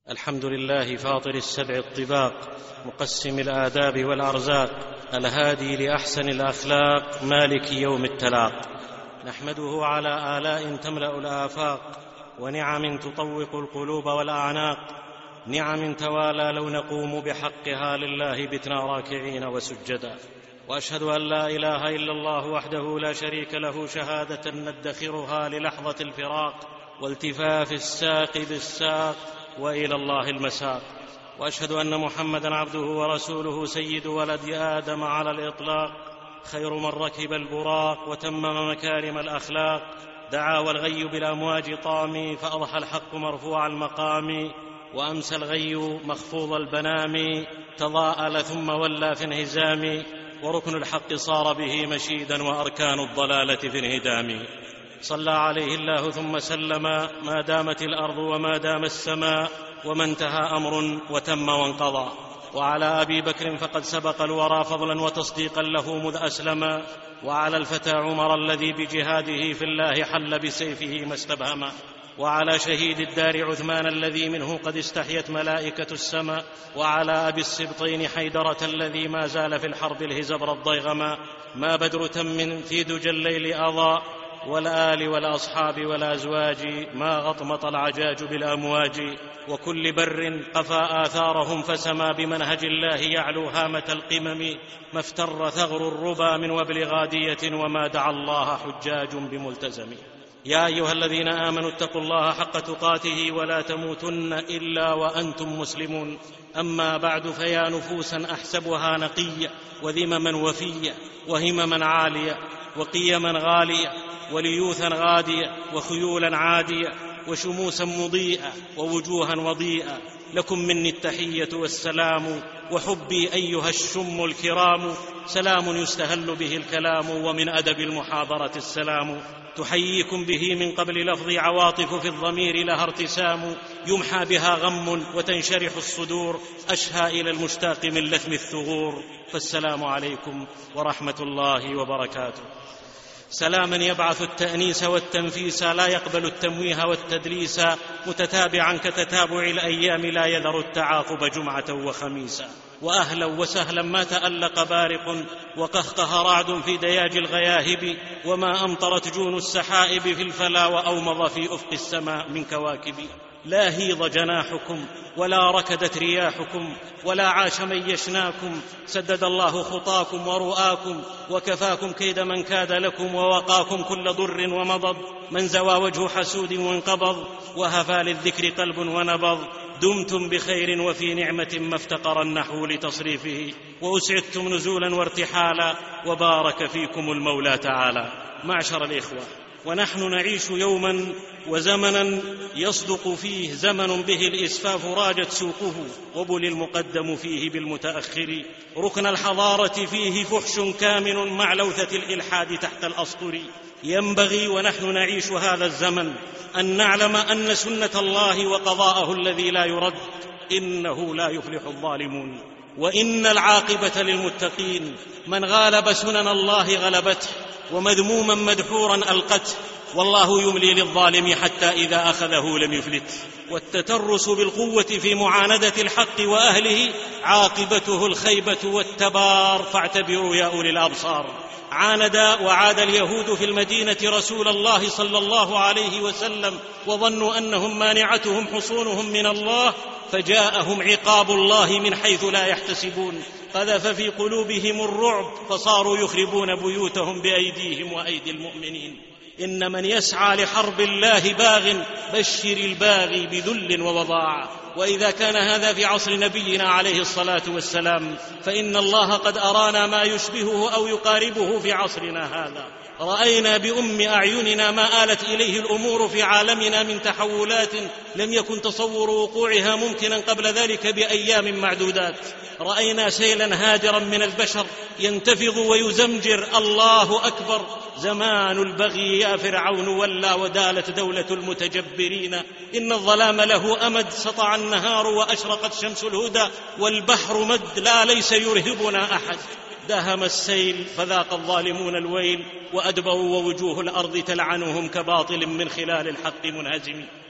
الحمد لله فاطر السبع الطباق، مقسم الآداب والأرزاق، الهادي لأحسن الأخلاق، مالك يوم التلاق. نحمده على آلاء تملأ الآفاق، ونعم تطوق القلوب والأعناق، نعم توالى لو نقوم بحقها لله بتنا راكعين وسجدا. وأشهد أن لا إله إلا الله وحده لا شريك له، شهادة ندخرها للحظة الفراق والتفاف الساق بالساق وإلى الله المساق. وأشهد أن محمدًا عبده ورسوله، سيد ولد آدم على الإطلاق، خير من ركب البراق وتمم مكارم الأخلاق، دعا والغي بالأمواج طامي، فأضحى الحق مرفوع المقام، وأمسى الغي مخفوض البنام، تضاءل ثم ولى في انهزام، وركن الحق صار به مشيدا، وأركان الضلالة في انهدام. صلى عليه الله ثم سلم، ما دامت الأرض وما دام السماء، وما انتهى أمر وتم وانقضى. وعلى أبي بكر فقد سبق الورى فضلا وتصديقا له مذ أسلما، وعلى الفتى عمر الذي بجهاده في الله حل بسيفه ما استبهما، وعلى شهيد الدار عثمان الذي منه قد استحيت ملائكة السماء، وعلى أبي السبطين حيدرة الذي ما زال في الحرب الهزبر الضيغما، ما بدر تم في دجى الليل أضاء، والآل والأصحاب والأزواج، ما غطمط العجاج بالأمواج، وكل بر قفى آثارهم فسما بمنهج الله يعلو هامة القمم، ما افتر ثغر الربا من وبل غادية، وما دعا الله حجاج بملتزم. يا أيها الذين آمنوا اتقوا الله حق تقاته ولا تموتن إلا وأنتم مسلمون. أما بعد، فيا نفوسا أحسبها نقية، وذمما وفية، وهمما عالية، وقيما غالية، وليوثا غادية، وخيولا عادية، وشموسا مضيئة، ووجوها وضيئة، لكم مني التحية والسلام، وحبي أيها الشم الكرام، سلام يستهل به الكلام، ومن أدب المحاضرة السلام، تحييكم به من قبل لفظ عواطف في الضمير لها ارتسام، يمحى بها غم وتنشرح الصدور، أشهى إلى المشتاق من لثم الثغور، فالسلام عليكم ورحمة الله وبركاته. سلاما يبعث التأنيس والتنفيس، لا يقبل التمويه والتدليس، متتابعا كتتابع الأيام، لا يذر التعاقب جمعة وخميسا. وأهلا وسهلا ما تألق بارق، وقهقه رعد في دياج الغياهب، وما أمطرت جون السحائب في الفلا، وأومض في أفق السماء من كواكب. لا هيض جناحكم ولا ركدت رياحكم، ولا عاش من يشناكم، سدد الله خطاكم ورؤاكم، وكفاكم كيد من كاد لكم، ووقاكم كل ضر ومضض، من زوى وجه حسود وانقبض، وهفى للذكر قلب ونبض. دمتم بخير وفي نعمة ما افتقر النحو لتصريفه، وأسعدتم نزولا وارتحالا، وبارك فيكم المولى تعالى. معشر الإخوة، ونحن نعيش يوما وزمنا يصدق فيه زمن به الإسفاف راجت سوقه، وبل المقدم فيه بالمتأخر، ركن الحضارة فيه فحش كامن مع لوثة الإلحاد تحت الأسطر. ينبغي ونحن نعيش هذا الزمن أن نعلم أن سنة الله وقضاءه الذي لا يرد، إنه لا يفلح الظالمون، وإن العاقبة للمتقين. من غالب سنن الله غلبته، ومذموما مدحورا ألقته، والله يملي للظالم حتى إذا أخذه لم يفلت. والتترس بالقوة في معاندة الحق وأهله عاقبته الخيبة والتبار، فاعتبروا يا أولي الأبصار. عاند وعاد اليهود في المدينة رسول الله صلى الله عليه وسلم، وظنوا أنهم مانعتهم حصونهم من الله، فجاءهم عقاب الله من حيث لا يحتسبون، قذف في قلوبهم الرعب، فصاروا يخربون بيوتهم بأيديهم وأيدي المؤمنين. إن من يسعى لحرب الله باغ، بشر الباغي بذل ووضاع. وإذا كان هذا في عصر نبينا عليه الصلاة والسلام، فإن الله قد أرانا ما يشبهه أو يقاربه في عصرنا هذا. رأينا بأم أعيننا ما آلت إليه الأمور في عالمنا من تحولات لم يكن تصور وقوعها ممكنا قبل ذلك بأيام معدودات. رأينا سيلا هادرا من البشر ينتفض ويزمجر، الله أكبر، زمان البغي يا فرعون ولى، ودالت دولة المتجبرين. إن الظلام له أمد، سطع النهار وأشرقت شمس الهدى، والبحر مد، لا ليس يرهبنا أحد. دهم السيل فذاق الظالمون الويل، وأدبروا ووجوه الأرض تلعنهم كباطل من خلال الحق منهزم.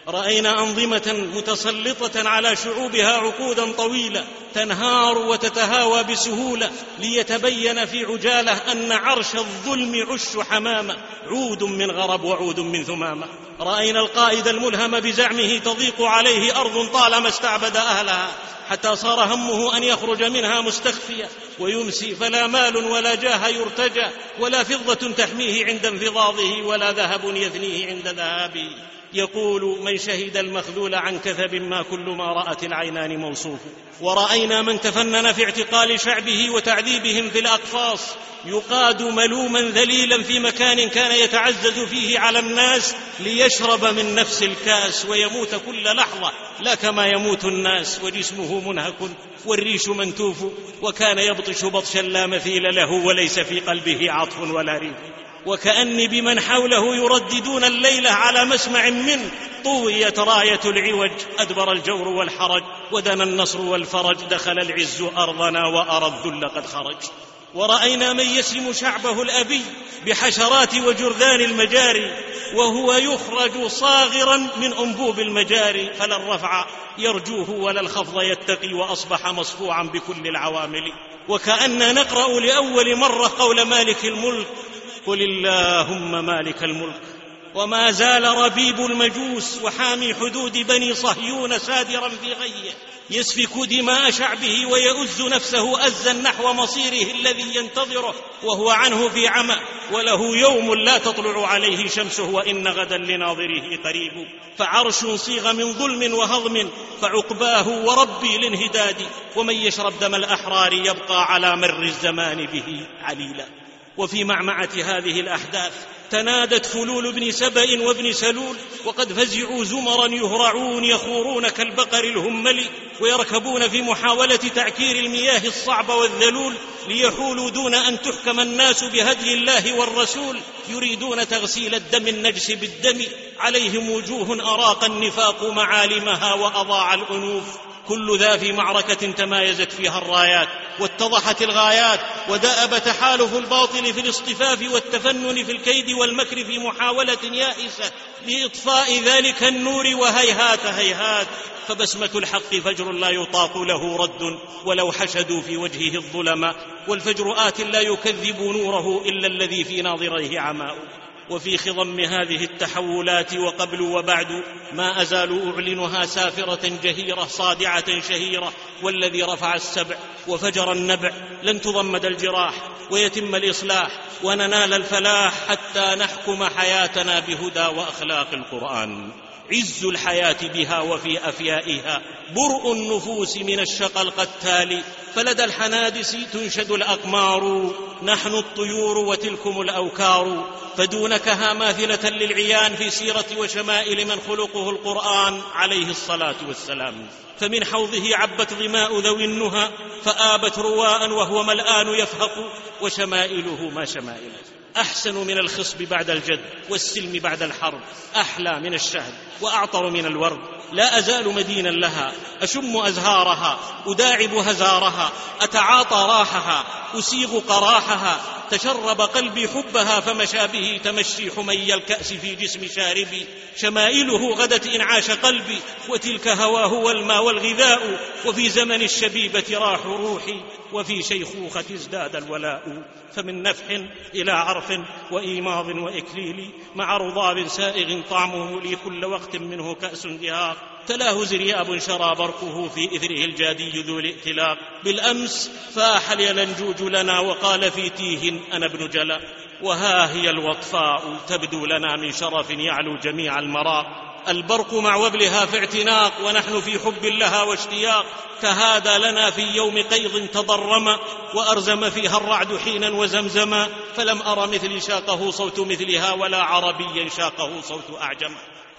رأينا أنظمة متسلطة على شعوبها عقودا طويلة تنهار وتتهاوى بسهولة، ليتبين في عجالة أن عرش الظلم عش حمامة، عود من غرب وعود من ثمامة. رأينا القائد الملهم بزعمه تضيق عليه أرض طالما استعبد أهلها، حتى صار همه أن يخرج منها مستخفيا ويمسي، فلا مال ولا جاه يرتجى، ولا فضة تحميه عند انفضاضه، ولا ذهب يثنيه عند ذهابه. يقول من شهد المخذول عن كثب ما كل ما رأت العينان موصوف. ورأينا من تفنن في اعتقال شعبه وتعذيبهم في الأقفاص، يقاد ملوما ذليلا في مكان كان يتعزز فيه على الناس ليشرب من نفس الكاس ويموت كل لحظة، لا كما يموت الناس وجسمه منهك والريش منتوف، وكان يبطش بطشا لا مثيل له وليس في قلبه عطف ولا ريف. وكأني بمن حوله يرددون الليلة على مسمع منه طويت راية العوج، أدبر الجور والحرج ودنا النصر والفرج، دخل العز أرضنا وأرى الذل قد خرج. ورأينا من يسلم شعبه الأبي بحشرات وجرذان المجاري، وهو يخرج صاغرا من أنبوب المجاري، فلا الرفع يرجوه ولا الخفض يتقي، وأصبح مصفوعا بكل العوامل. وكأننا نقرأ لأول مرة قول مالك الملك: قل اللهم مالك الملك. وما زال ربيب المجوس وحامي حدود بني صهيون سادرا في غيه، يسفك دماء شعبه ويؤز نفسه أزا نحو مصيره الذي ينتظره، وهو عنه في عمى، وله يوم لا تطلع عليه شمسه، وإن غدا لناظره قريب. فعرش صيغ من ظلم وهضم، فعقباه وربي الانهداد، ومن يشرب دم الأحرار يبقى على مر الزمان به عليلا. وفي معمعة هذه الأحداث تنادت فلول بن سبأ وابن سلول، وقد فزعوا زمرا يهرعون يخورون كالبقر الهمل، ويركبون في محاولة تعكير المياه الصعب والذلول، ليحولوا دون أن تحكم الناس بهدي الله والرسول، يريدون تغسيل الدم النجس بالدم، عليهم وجوه أراق النفاق معالمها وأضاع الأنوف. كل ذا في معركة تمايزت فيها الرايات واتضحت الغايات، ودأب تحالف الباطل في الاصطفاف والتفنن في الكيد والمكر في محاولة يائسة لإطفاء ذلك النور، وهيهات هيهات، فبسمة الحق فجر لا يطاق له رد، ولو حشدوا في وجهه الظلم، والفجر آت لا يكذب نوره إلا الذي في ناظريه عماء. وفي خضم هذه التحولات وقبل وبعد ما أزال أعلنها سافرة جهيرة صادعة شهيرة، والذي رفع السبع وفجر النبع لن تضمد الجراح ويتم الإصلاح وننال الفلاح، حتى نحكم حياتنا بهدى وأخلاق القرآن. عز الحياة بها وفي أفيائها، برء النفوس من الشقى القتال، فلدى الحنادس تنشد الأقمار، نحن الطيور وتلكم الأوكار، فدونكها ماثلة للعيان في سيرة وشمائل من خلقه القرآن عليه الصلاة والسلام. فمن حوضه عبت ظماء ذوي النهى، فآبت رواء وهو ملآن يفهق، وشمائله ما شمائل، أحسن من الخصب بعد الجد، والسلم بعد الحرب، أحلى من الشهد وأعطر من الورد. لا أزال مدينا لها، أشم أزهارها، أداعب هزارها، أتعاطى راحها، أسيغ قراحها، تشرب قلبي حبها، فمشى به تمشي حمي الكأس في جسم شاربي. شمائله غدت إنعاش قلبي، وتلك هواه والماء والغذاء، وفي زمن الشبيبة راح روحي، وفي شيخوخة ازداد الولاء. فمن نفح إلى عرف وإيماض وإكليل، مع رضاب سائغ طعمه لي كل وقت منه كأس دهاق، تلاه زرياب شرى برقه في إثره الجادي ذو الائتلاق. بالأمس فاح اليلنجوج لنا وقال في تيه أنا ابن جلا، وها هي الوطفاء تبدو لنا من شرف يعلو جميع المراق. البرق مع وبلها في اعتناق، ونحن في حب لها واشتياق. تهادى لنا في يوم قيض تضرم، وأرزم فيها الرعد حينا وزمزما، فلم أر مثلي شاقه صوت مثلها، ولا عربيا شاقه صوت أعجم.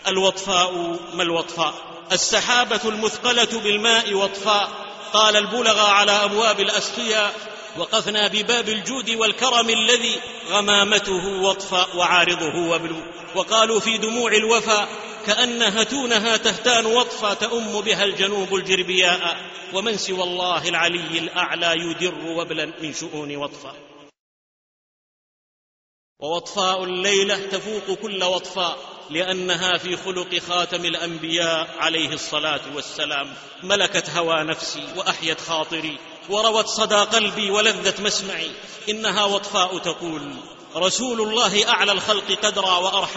الوطفاء ما الوطفاء؟ السحابة المثقلة بالماء وطفاء. قال البلغ على أبواب الأسقياء: وقفنا بباب الجود والكرم الذي غمامته وطفاء وعارضه وبلو. وقالوا في دموع الوفا: كأنها تونها تهتان وطفا، تأم بها الجنوب الجربياء، ومن سوى الله العلي الأعلى يدر وبلا من شؤون وطفا. ووطفاء الليلة تفوق كل وطفاء، لأنها في خلق خاتم الأنبياء عليه الصلاة والسلام ملكت هوى نفسي وأحيت خاطري وروت صدى قلبي ولذة مسمعي. إنها وطفاء تقول: رسول الله أعلى الخلق قدرا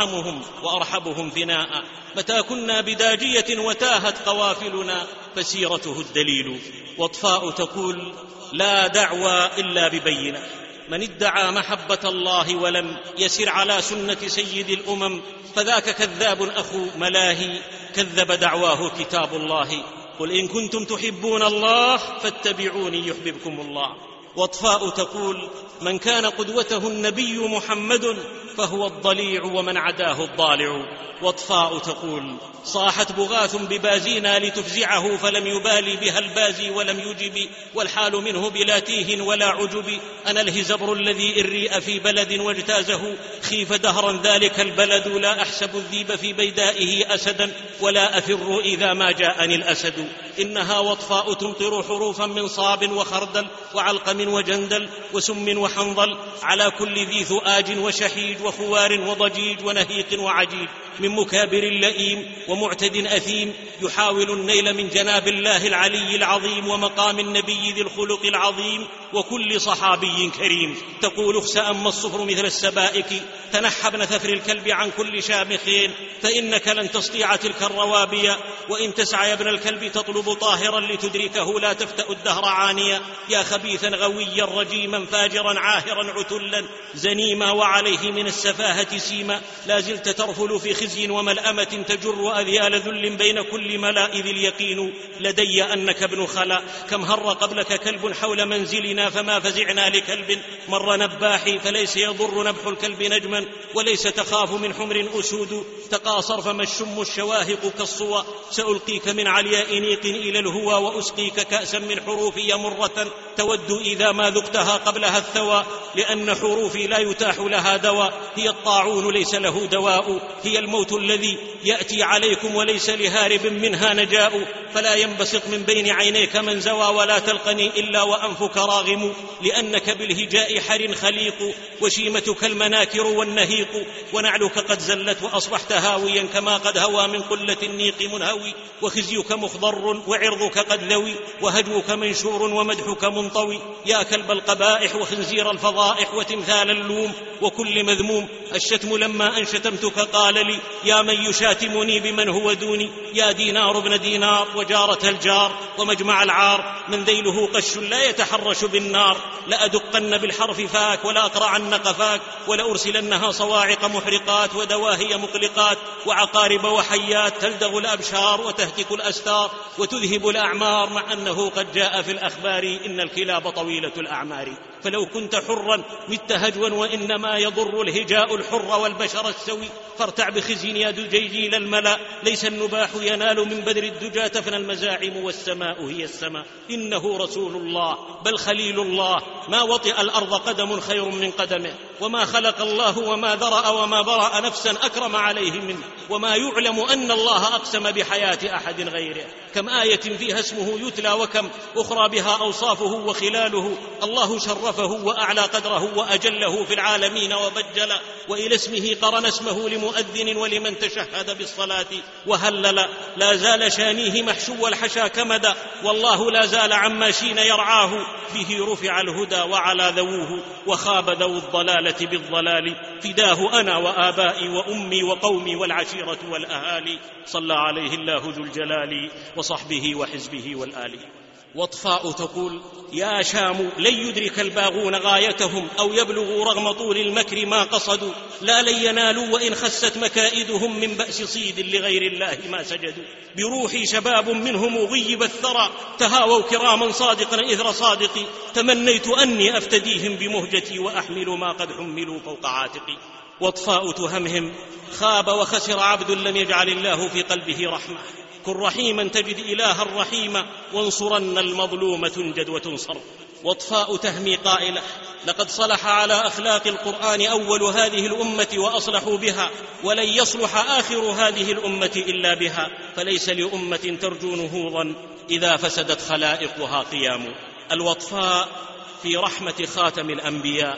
وأرحبهم فناء، متى كنا بداجية وتاهت قوافلنا فسيرته الدليل. وطفاء تقول: لا دعوى إلا ببينة، من ادعى محبة الله ولم يسر على سنة سيد الأمم فذاك كذاب أخو ملاهي، كذب دعواه كتاب الله، قل إن كنتم تحبون الله فاتبعوني يحببكم الله. وطفاء تقول: من كان قدوته النبي محمد فهو الضليع ومن عداه الضالع. وطفاء تقول: صاحت بغاث ببازينا لتفزعه فلم يبالي بها البازي ولم يجب، والحال منه بلا تيه ولا عجب. أنا الهزبر الذي إن ريء في بلد واجتازه خيف دهرا ذلك البلد، لا أحسب الذيب في بيدائه أسدا ولا أفر إذا ما جاءني الأسد. إنها وطفاء تمطر حروفا من صاب وخردل وعلقم وجندل وسم وحنظل على كل ذي ثؤاج وشحيج وخوار وضجيج ونهيق وعجيج، من مكابر لئيم ومعتد أثيم يحاول النيل من جناب الله العلي العظيم ومقام النبي ذي الخلق العظيم وكل صحابي كريم. تقول: اخسأ أما الصفر مثل السبائك، تنحى ابن ثفر الكلب عن كل شامخين، فإنك لن تستطيع تلك الروابي، وإن تسعى يا ابن الكلب تطلب طاهرا لتدركه لا تفتأ الدهر عانيا. يا خبيثا غويا رجيما فاجرا عاهرا عتلا زنيما، وعليه من السفاهة سيما، لا زلت ترفل في خزي وملأمة تجر أذيال ذل بين كل ملائذ اليقين لدي أنك ابن خلا. كم هر قبلك كلب حول منزلنا فما فزعنا لكلب مر نباحي، فليس يضر نبح الكلب نجما وليس تخاف من حمر أسود. تقاصر فما الشم الشواهق كالصوى، سألقيك من علياء نيق إلى الهوى، وأسقيك كأسا من حروفي مرة تود إذا ما ذقتها قبلها الثوى، لأن حروفي لا يتاح لها دواء، هي الطاعون ليس له دواء، هي الموت الذي يأتي عليكم وليس لهارب منها نجاء. فلا ينبسط من بين عينيك من زوى، ولا تلقني إلا وأنفك راغم، لأنك بالهجاء حر خليق، وشيمتك المناكر والنهيق، ونعلك قد زلت وأصبحت هاويا كما قد هوى من قلة النيق منهوي، وخزيك مخضر وعرضك قد ذوي، وهجوك منشور ومدحك منطوي. يا كلب القبائح وخنزير الفضائح وتمثال اللوم وكل مذموم، الشتم لما أن شتمتك قال لي: يا من يشاتمني بمن هو دوني، يا دينار ابن دينار وجارة الجار ومجمع العار، من ذيله قش لا يتحرش بالنار، لأدقن بالحرف فاك ولا أقرعن قفاك، ولأرسلنها صواعق محرقات ودواهي مقلقات وعقارب وحيات تلدغ الأبشار وتهتك الأستار وتذهب الأعمار، مع أنه قد جاء في الأخبار إن الكلاب طويلة الأعمار. فلو كنت حرا مت هجوا، وإنما يضر الهجاء الحر والبشر السوي، فارتع بخزي يا دجيجيل الملا، ليس النباح ينال من بدر الدجى تفنى المزاعم والسماء هي السماء. إنه رسول الله بل خليل الله، ما وطئ الأرض قدم خير من قدمه، وما خلق الله وما ذرأ وما برأ نفسا أكرم عليه منه، وما يعلم أن الله أقسم بحياة أحد غيره. كم آية فيها اسمه يتلى، وكم أخرى بها أوصافه وخلاله. الله شرفه وأعلى قدره وأجله في العالمين وبجل، وإلى اسمه قرن اسمه لمؤذن ولمن تشهد بالصلاة وهلل. لا زال شانيه محشو الحشا كمدا، والله لا زال عما شين يرعاه، به رفع الهدى وعلى ذووه، وخاب ذو الضلالة بالضلال. فداه أنا وآبائي وأمي وقومي والعشيرة والأهالي، صلى عليه الله ذو الجلال وصحبه وحزبه والآل. وطفاء تقول: يا شام لن يدرك الباغون غايتهم، أو يبلغوا رغم طول المكر ما قصدوا، لا لن ينالوا وإن خست مكائدهم، من بأس صيد لغير الله ما سجدوا. بروحي شباب منهم غيب الثرى، تهاووا كراما صادقا إثر صادقي، تمنيت أني أفتديهم بمهجتي، وأحمل ما قد حملوا فوق عاتقي. وطفاء تهمهم: خاب وخسر عبد لم يجعل الله في قلبه رحمة، كن رحيما تجد إلها رحيما، وانصرن المظلوم تنجد وتنصر. وطفاء تهمي قائلة: لقد صلح على أخلاق القرآن أول هذه الأمة وأصلحوا بها، ولن يصلح آخر هذه الأمة إلا بها، فليس لأمة ترجو نهوضا إذا فسدت خلائقها قيام. الوطفاء في رحمة خاتم الأنبياء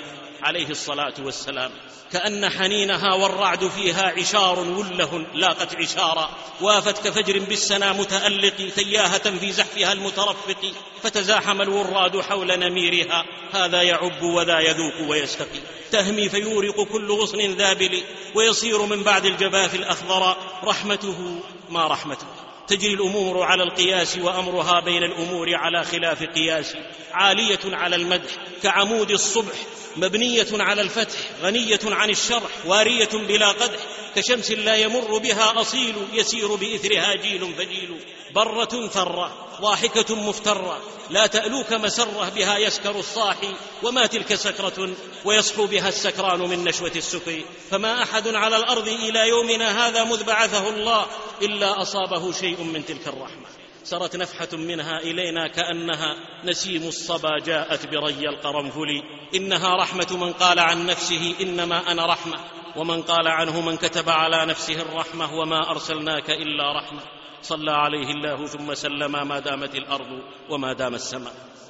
عليه الصلاة والسلام، كأن حنينها والرعد فيها عشار وله لاقت عشارا، وافت كفجر بالسنا متألق تياهة في زحفها المترفق، فتزاحم الوراد حول نميرها، هذا يعب وذا يذوق ويستقي، تهمي فيورق كل غصن ذابل، ويصير من بعد الجباث الأخضر، رحمته ما رحمته، تجري الأمور على القياس، وأمرها بين الأمور على خلاف قياس، عالية على المدح كعمود الصبح، مبنية على الفتح، غنية عن الشرح، وارية بلا قدح، كشمس لا يمر بها أصيل، يسير بإثرها جيل فجيل، برة ثرة ضاحكة مفترة، لا تألوك مسرة، بها يسكر الصاحي، وما تلك سكرة ويصحو بها السكران من نشوة السكر، فما أحد على الأرض إلى يومنا هذا مذ بعثه الله إلا أصابه شيء من تلك الرحمة، سرت نفحة منها إلينا كأنها نسيم الصبا جاءت بري القرنفل، إنها رحمة من قال عن نفسه إنما أنا رحمة، ومن قال عنه من كتب على نفسه الرحمة، وما أرسلناك إلا رحمة، صلى عليه الله ثم سلم ما دامت الأرض وما دام السماء.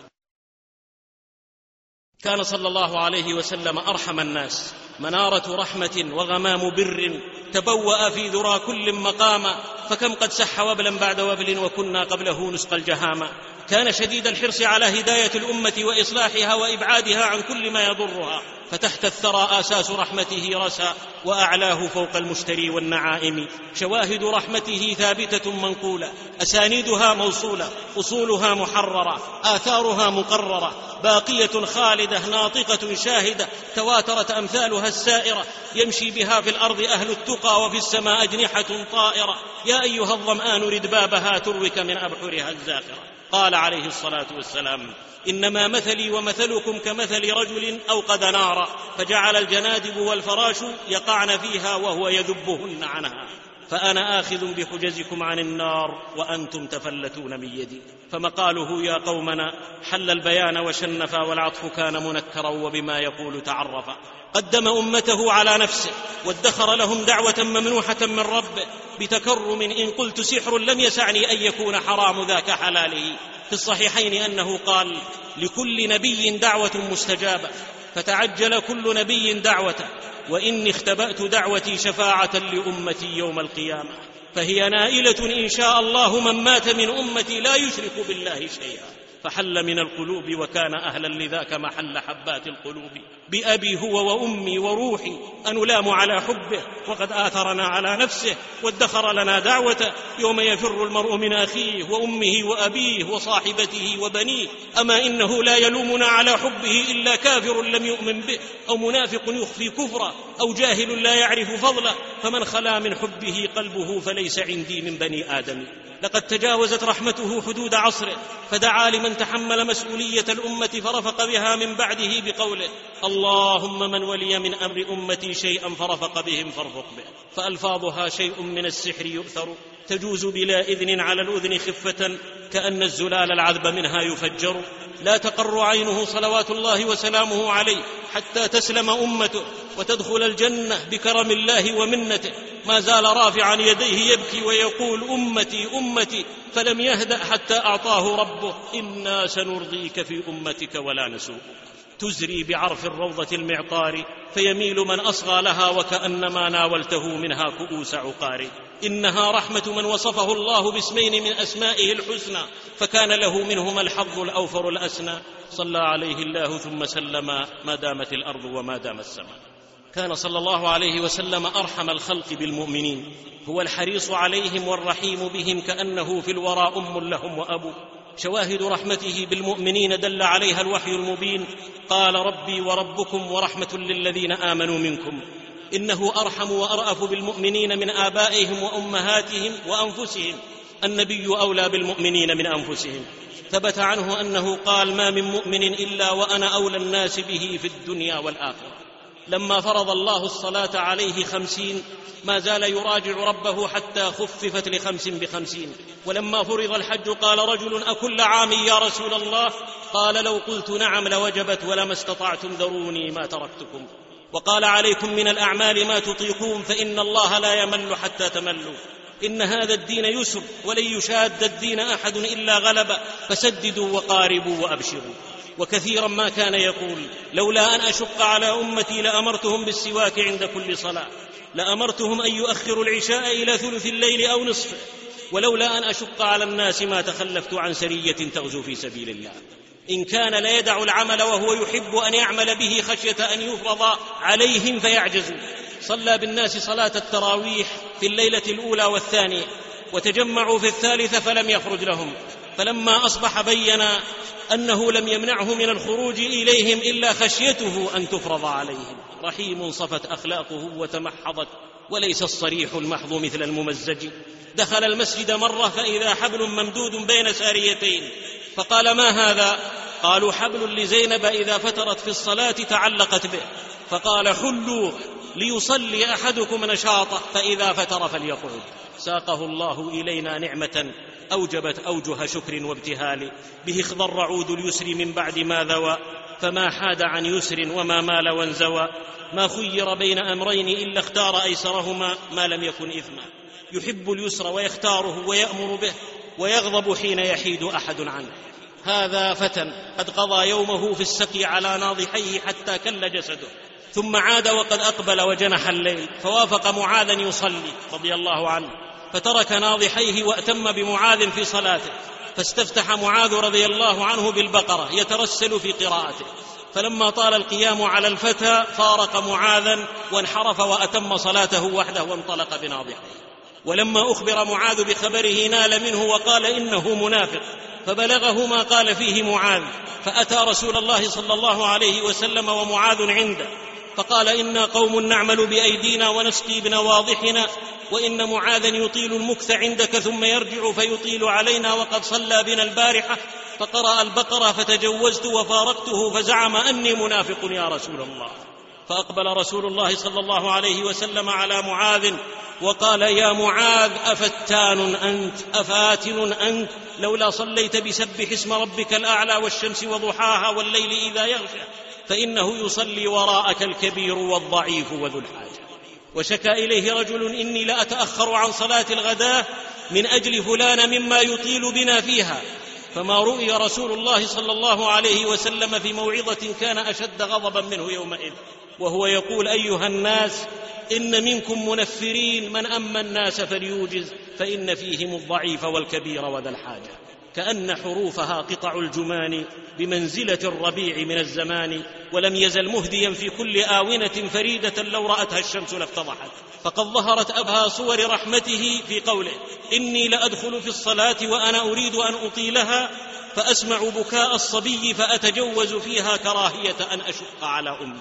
كان صلى الله عليه وسلم أرحم الناس، منارة رحمة وغمام بر، تبوأ في ذرى كل مقاما، فكم قد سح وبلا بعد وبل، وكنا قبله نسقى الجهاما، كان شديد الحرص على هداية الأمة وإصلاحها وإبعادها عن كل ما يضرها، فتحت الثرى آساس رحمته رسى، وأعلاه فوق المشتري والنعائم، شواهد رحمته ثابتة منقولة، أسانيدها موصولة، أصولها محررة، آثارها مقررة، باقية خالدة ناطقة شاهدة، تواترت أمثالها السائرة، يمشي بها في الأرض أهل التقى، وفي السماء أجنحة طائرة، يا أيها الظمآن رد بابها تروك من أبحرها الزاخرة. قال عليه الصلاة والسلام: إنما مثلي ومثلكم كمثل رجل أوقد نارا، فجعل الجنادب والفراش يقعن فيها وهو يذبهن عنها، فأنا آخذ بحجزكم عن النار وأنتم تفلتون من يدي. فمقاله يا قومنا حل البيان وشنفا، والعطف كان منكرا وبما يقول تعرفا، قدم أمته على نفسه، وادخر لهم دعوة ممنوحة من ربه بتكرم، إن قلت سحر لم يسعني أن يكون حرام ذاك حلاله. في الصحيحين أنه قال: لكل نبي دعوة مستجابة، فتعجل كل نبي دعوته، وإني اختبأت دعوتي شفاعة لأمتي يوم القيامة، فهي نائلة إن شاء الله من مات من أمتي لا يشرك بالله شيئا. فحل من القلوب وكان أهلا لذاك محل حبات القلوب، بأبي هو وأمي وروحي أنلام على حبه، وقد آثرنا على نفسه وادخر لنا دعوته، يوم يفر المرء من أخيه وأمه وأبيه وصاحبته وبنيه، أما إنه لا يلومنا على حبه إلا كافر لم يؤمن به، أو منافق يخفي كفره، أو جاهل لا يعرف فضله، فمن خلا من حبه قلبه فليس عندي من بني آدم. لقد تجاوزت رحمته حدود عصره، فدعا لمن تحمل مسؤولية الأمة فرفق بها من بعده بقوله: اللهم من ولي من أمر أمتي شيئا فرفق بهم فارفق به. فألفاظها شيء من السحر يؤثر، تجوز بلا إذن على الأذن خفة، كأن الزلال العذب منها يفجر، لا تقر عينه صلوات الله وسلامه عليه حتى تسلم أمته وتدخل الجنة بكرم الله ومنته، ما زال رافعا يديه يبكي ويقول: أمتي أمتي، فلم يهدأ حتى أعطاه ربه: إنا سنرضيك في أمتك ولا نسوء. تزري بعرف الروضة المعطار، فيميل من أصغى لها وكأنما ناولته منها كؤوس عقار. إنها رحمة من وصفه الله باسمين من أسمائه الحسنى، فكان له منهما الحظ الأوفر الأسنى، صلى عليه الله ثم سلم ما دامت الأرض وما دام السماء. كان صلى الله عليه وسلم أرحم الخلق بالمؤمنين، هو الحريص عليهم والرحيم بهم، كأنه في الورى أم لهم وأبو. شواهد رحمته بالمؤمنين دل عليها الوحي المبين، قال: ربي وربكم ورحمة للذين آمنوا منكم. إنه أرحم وأرأف بالمؤمنين من آبائهم وأمهاتهم وأنفسهم، النبي أولى بالمؤمنين من أنفسهم. ثبت عنه أنه قال: ما من مؤمن إلا وأنا أولى الناس به في الدنيا والآخرة. لما فرض الله الصلاة عليه 50 ما زال يراجع ربه حتى خففت ل5 ب50. ولما فرض الحج قال رجل: أكل عام يا رسول الله؟ قال: لو قلت نعم لوجبت، ولما استطعتم ذروني ما تركتكم. وقال: عليكم من الأعمال ما تطيقون، فإن الله لا يمل حتى تملوا. إن هذا الدين يسر، ولن يشاد الدين أحد إلا غلبه، فسددوا وقاربوا وأبشروا. وكثيرا ما كان يقول: لولا أن أشق على أمتي لأمرتهم بالسواك عند كل صلاة، لأمرتهم أن يؤخروا العشاء إلى ثلث الليل أو نصفه، ولولا أن أشق على الناس ما تخلفت عن سرية تغزو في سبيل الله. إن كان ليدع العمل وهو يحب أن يعمل به خشية أن يفرض عليهم فيعجزوا. صلى بالناس صلاة التراويح في الليلة الأولى والثانية، وتجمعوا في الثالثة فلم يخرج لهم، فلما أصبح بين أنه لم يمنعه من الخروج إليهم إلا خشيته أن تفرض عليهم. رحيم صفت أخلاقه وتمحضت، وليس الصريح المحض مثل الممزج. دخل المسجد مرة فإذا حبل ممدود بين ساريتين، فقال: ما هذا؟ قالوا: حبل لزينب إذا فترت في الصلاة تعلقت به. فقال: حلوه ليصلي أحدكم نشاطه، فإذا فتر فليقعد. ساقه الله إلينا نعمة أوجبت أوجه شكر وابتهال، به اخضر عود اليسر من بعد ما ذوى، فما حاد عن يسر وما مال وانزوى، ما خير بين أمرين إلا اختار أيسرهما ما لم يكن إثما. يحب اليسر ويختاره ويأمر به، ويغضب حين يحيد أحد عنه. هذا فتى قد قضى يومه في السقي على ناضحيه حتى كل جسده، ثم عاد وقد أقبل وجنح الليل، فوافق معاذا يصلي رضي الله عنه، فترك ناضحيه وأتم بمعاذ في صلاته، فاستفتح معاذ رضي الله عنه بالبقرة يترسل في قراءته، فلما طال القيام على الفتى فارق معاذا وانحرف وأتم صلاته وحده وانطلق بناضحيه. ولما أخبر معاذ بخبره نال منه وقال: إنه منافق، فبلغه ما قال فيه معاذ، فأتى رسول الله صلى الله عليه وسلم ومعاذ عنده، فقال: إنا قوم نعمل بأيدينا ونسقي بنواضحنا، وإن معاذا يطيل المكث عندك ثم يرجع فيطيل علينا، وقد صلى بنا البارحة فقرأ البقرة فتجوزت وفارقته، فزعم أني منافق يا رسول الله. فأقبل رسول الله صلى الله عليه وسلم على معاذ وقال: يا معاذ، أفتان أنت أفاتن أنت، لولا صليت بسبح اسم ربك الأعلى والشمس وضحاها والليل إذا يغشى، فإنه يصلي وراءك الكبير والضعيف وذو الحاجة. وشكى إليه رجل: إني لأتأخر عن صلاة الغداة من أجل فلان مما يطيل بنا فيها. فما رؤي رسول الله صلى الله عليه وسلم في موعظة كان أشد غضبا منه يومئذ، وهو يقول: أيها الناس، إن منكم منفرين، من أما الناس فليوجز، فإن فيهم الضعيف والكبير وذا الحاجة. كأن حروفها قطع الجمان بمنزلة الربيع من الزمان، ولم يزل مهديا في كل آونة فريدة لو رأتها الشمس لافتضحت. فقد ظهرت أبهى صور رحمته في قوله: إني لأدخل في الصلاة وأنا أريد أن أطيلها، فأسمع بكاء الصبي فأتجوز فيها كراهية أن أشق على أمي.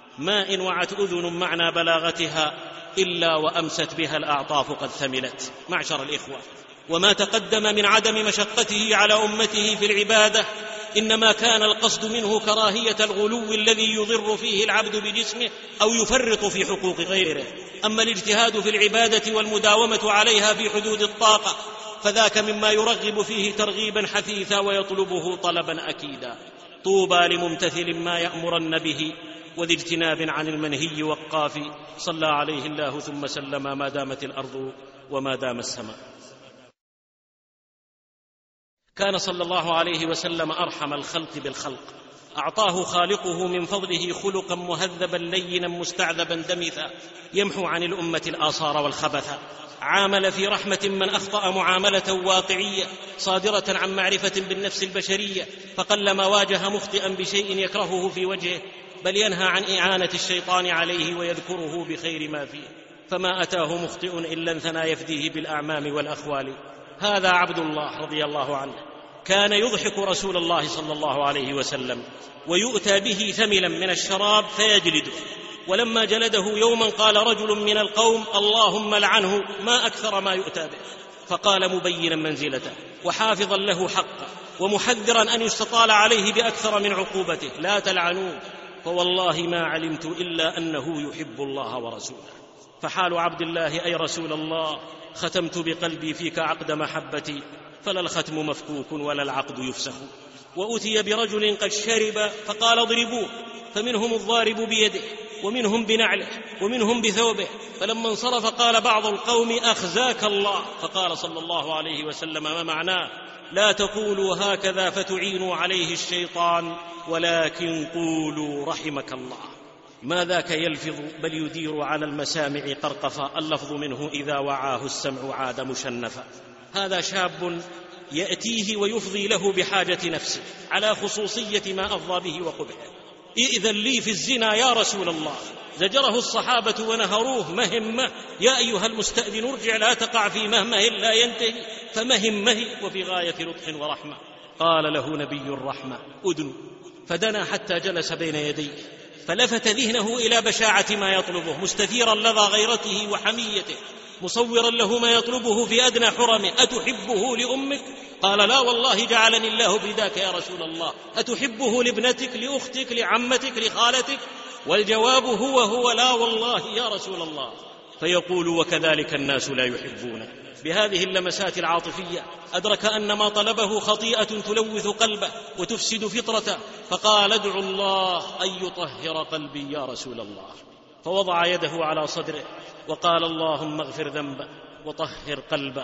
ما إن وعت أذن معنى بلاغتها إلا وأمست بها الأعطاف قد ثملت. معشر الإخوة، وما تقدم من عدم مشقته على أمته في العبادة إنما كان القصد منه كراهية الغلو الذي يضر فيه العبد بجسمه أو يفرط في حقوق غيره. أما الاجتهاد في العبادة والمداومة عليها في حدود الطاقة فذاك مما يرغب فيه ترغيبا حثيثا ويطلبه طلبا أكيدا. طوبى لممتثل ما يأمرن به، وذي اجتناب عن المنهي وقاف. صلى عليه الله ثم سلم ما دامت الأرض وما دام السماء. كان صلى الله عليه وسلم أرحم الخلق بالخلق، أعطاه خالقه من فضله خلقا مهذبا لينا مستعذبا دمثا يمحو عن الأمة الآثار والخبث. عامل في رحمة من أخطأ معاملة واقعية صادرة عن معرفة بالنفس البشرية، فقلما واجه مخطئا بشيء يكرهه في وجهه، بل ينهى عن إعانة الشيطان عليه ويذكره بخير ما فيه. فما أتاه مخطئ إلا انثنى يفديه بالأعمام والأخوال. هذا عبد الله رضي الله عنه كان يضحك رسول الله صلى الله عليه وسلم، ويؤتى به ثملا من الشراب فيجلده. ولما جلده يوما قال رجل من القوم: اللهم لعنه، ما أكثر ما يؤتى به. فقال مبينا منزلته وحافظا له حقه ومحذرا أن يستطال عليه بأكثر من عقوبته: لا تلعنوه، فوالله ما علمت إلا أنه يحب الله ورسوله. فحال عبد الله: أي رسول الله، ختمت بقلبي فيك عقد محبتي، فلا الختم مفكوك ولا العقد يفسخ. وأتي برجل قد شرب فقال: اضربوه، فمنهم الضارب بيده ومنهم بنعله ومنهم بثوبه. فلما انصرف قال بعض القوم: أخزاك الله. فقال صلى الله عليه وسلم: ما معناه؟ لا تقولوا هكذا فتعينوا عليه الشيطان، ولكن قولوا رحمك الله. ما ذاك يلفظ بل يدير على المسامع قرقفا، اللفظ منه إذا وعاه السمع عاد مشنفا. هذا شاب يأتيه ويفضي له بحاجة نفسه على خصوصية ما أفضى به وقبحه. إذن لي في الزنا يا رسول الله. زجره الصحابة ونهروه مهمة: يا أيها المستأذن ارجع، لا تقع في مهمه لا ينتهي، فمهمه وفي غاية لطف ورحمة. قال له نبي الرحمة: أدن. فدنا حتى جلس بين يديه، فلفت ذهنه إلى بشاعة ما يطلبه، مستثيرا لظى غيرته وحميته، مصورا له ما يطلبه في أدنى حرمه: أتحبه لأمك؟ قال: لا والله جعلني الله بذاك يا رسول الله. أتحبه لابنتك، لأختك، لعمتك، لخالتك؟ والجواب هو لا والله يا رسول الله. فيقول: وكذلك الناس لا يحبون. بهذه اللمسات العاطفية أدرك أن ما طلبه خطيئة تلوث قلبه وتفسد فطرته، فقال: ادعو الله أن يطهر قلبي يا رسول الله. فوضع يده على صدره وقال: اللهم اغفر ذنبه وطهر قلبه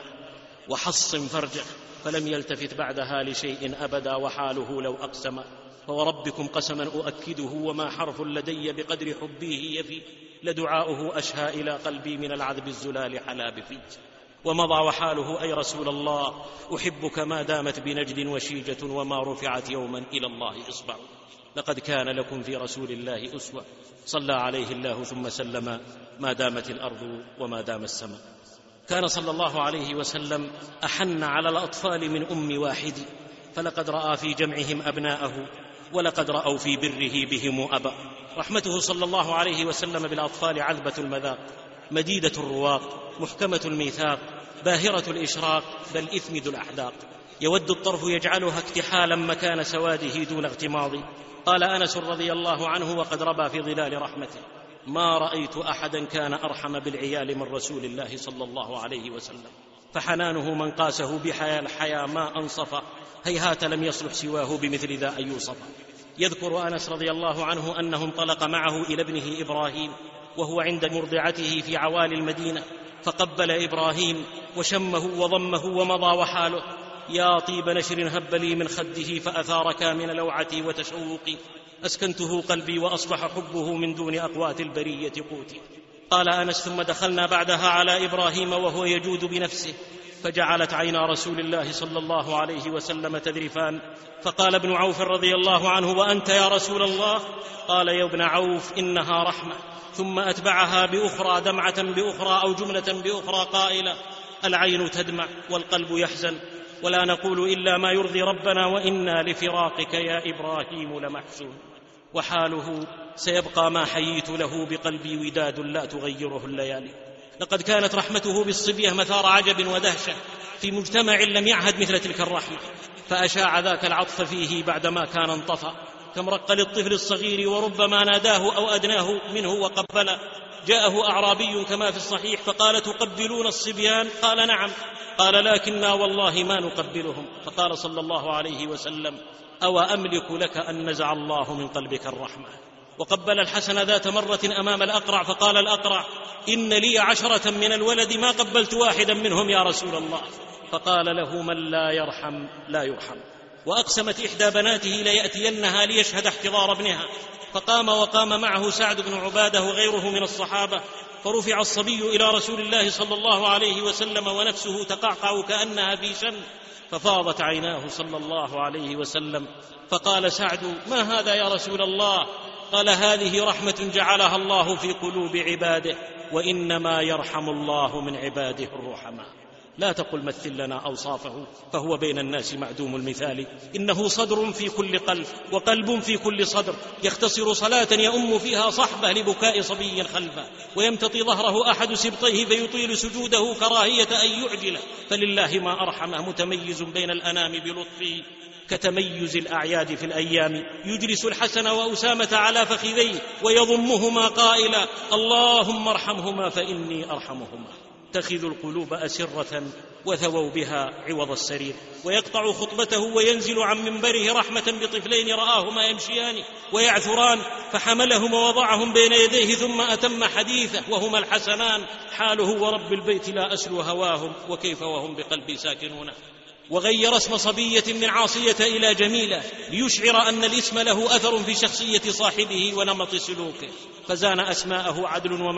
وحصن فرجه. فلم يلتفت بعدها لشيء أبدا، وحاله لو أقسم. فوربكم قسما أؤكده وما حرف لدي بقدر حبه يفي، لدعاؤه أشهى إلى قلبي من العذب الزلال حلا بفي. ومضى وحاله: أي رسول الله أحبك ما دامت بنجد وشيجة، وما رفعت يوما إلى الله إصبع. لقد كان لكم في رسول الله أسوة. صلى عليه الله ثم سلم ما دامت الأرض وما دام السماء. كان صلى الله عليه وسلم أحن على الأطفال من أم واحد، فلقد رأى في جمعهم أبناءه، ولقد رأوا في بره بهم أبا. رحمته صلى الله عليه وسلم بالأطفال عذبة المذاق، مديدة الرواق، محكمة الميثاق، باهرة الإشراق، بل إثمد الأحداق. يود الطرف يجعلها اكتحالا مكان سواده دون اغتماض. قال أنس رضي الله عنه وقد ربى في ظلال رحمته: ما رأيت أحدا كان أرحم بالعيال من رسول الله صلى الله عليه وسلم، فحنانه من قاسه بحيا الحيا ما أنصف، هيهات لم يصلح سواه بمثل ذا أن يوصف. يذكر أنس رضي الله عنه أنه انطلق معه إلى ابنه إبراهيم وهو عند مرضعته في عوالي المدينة، فقبل إبراهيم وشمه وضمه ومضى وحاله: يا طيب نشر هب لي من خده، فأثار كامن لوعتي وتشوقي، أسكنته قلبي وأصبح حبه من دون أقوات البرية قوتي. قال أنس: ثم دخلنا بعدها على إبراهيم وهو يجود بنفسه، فجعلت عينا رسول الله صلى الله عليه وسلم تذرفان، فقال ابن عوف رضي الله عنه: وأنت يا رسول الله؟ قال: يا ابن عوف إنها رحمة. ثم أتبعها بأخرى دمعة بأخرى أو جملة بأخرى قائلة: العين تدمع والقلب يحزن، ولا نقول إلا ما يرضي ربنا، وإنا لفراقك يا إبراهيم لمحزون. وحاله سيبقى ما حييت له بقلبي وداد لا تغيره الليالي. لقد كانت رحمته بالصبية مثار عجب ودهشة في مجتمع لم يعهد مثل تلك الرحمة، فأشاع ذاك العطف فيه بعدما كان انطفى. كم رق للطفل الصغير وربما ناداه أو أدناه منه وقبله. جاءه أعرابي كما في الصحيح فقال: تقبلون الصبيان؟ قال: نعم. قال: لكننا والله ما نقبلهم. فقال صلى الله عليه وسلم: أو أملك لك أن نزع الله من قلبك الرحمة. وقبل الحسن ذات مرة أمام الأقرع، فقال الأقرع: إن لي 10 من الولد ما قبلت واحدا منهم يا رسول الله. فقال له: من لا يرحم لا يرحم. وأقسمت إحدى بناته ليأتينها ليشهد احتضار ابنها، فقام وقام معه سعد بن عبادة وغيره من الصحابة، فرفع الصبي إلى رسول الله صلى الله عليه وسلم ونفسه تقعقع كأنها في شن، ففاضت عيناه صلى الله عليه وسلم. فقال سعد: ما هذا يا رسول الله؟ قال: هذه رحمة جعلها الله في قلوب عباده، وإنما يرحم الله من عباده الرحماء. لا تقل مثل لنا أوصافه، فهو بين الناس معدوم المثال. إنه صدر في كل قلب، وقلب في كل صدر، يختصر صلاة يؤم فيها صحبه لبكاء صبي خلفه، ويمتطي ظهره أحد سبطيه فيطيل سجوده كراهية أن يعجله. فلله ما أرحمه، متميز بين الأنام بلطفه كتميز الأعياد في الأيام. يجلس الحسن وأسامة على فخذيه ويضمهما قائلا: اللهم ارحمهما فإني أرحمهما. تخذ القلوب أسرة وثووا بها عوض السرير. ويقطع خطبته وينزل عن منبره رحمة بطفلين رآهما يمشيان ويعثران، فحملهم ووضعهم بين يديه ثم أتم حديثه وهما الحسنان: حاله ورب البيت لا أسلو هواهم، وكيف وهم بقلبي ساكنون. وغير اسم صبية من عاصية إلى جميلة ليشعر أن الاسم له أثر في شخصية صاحبه ونمط سلوكه، فزان أسماءه عدل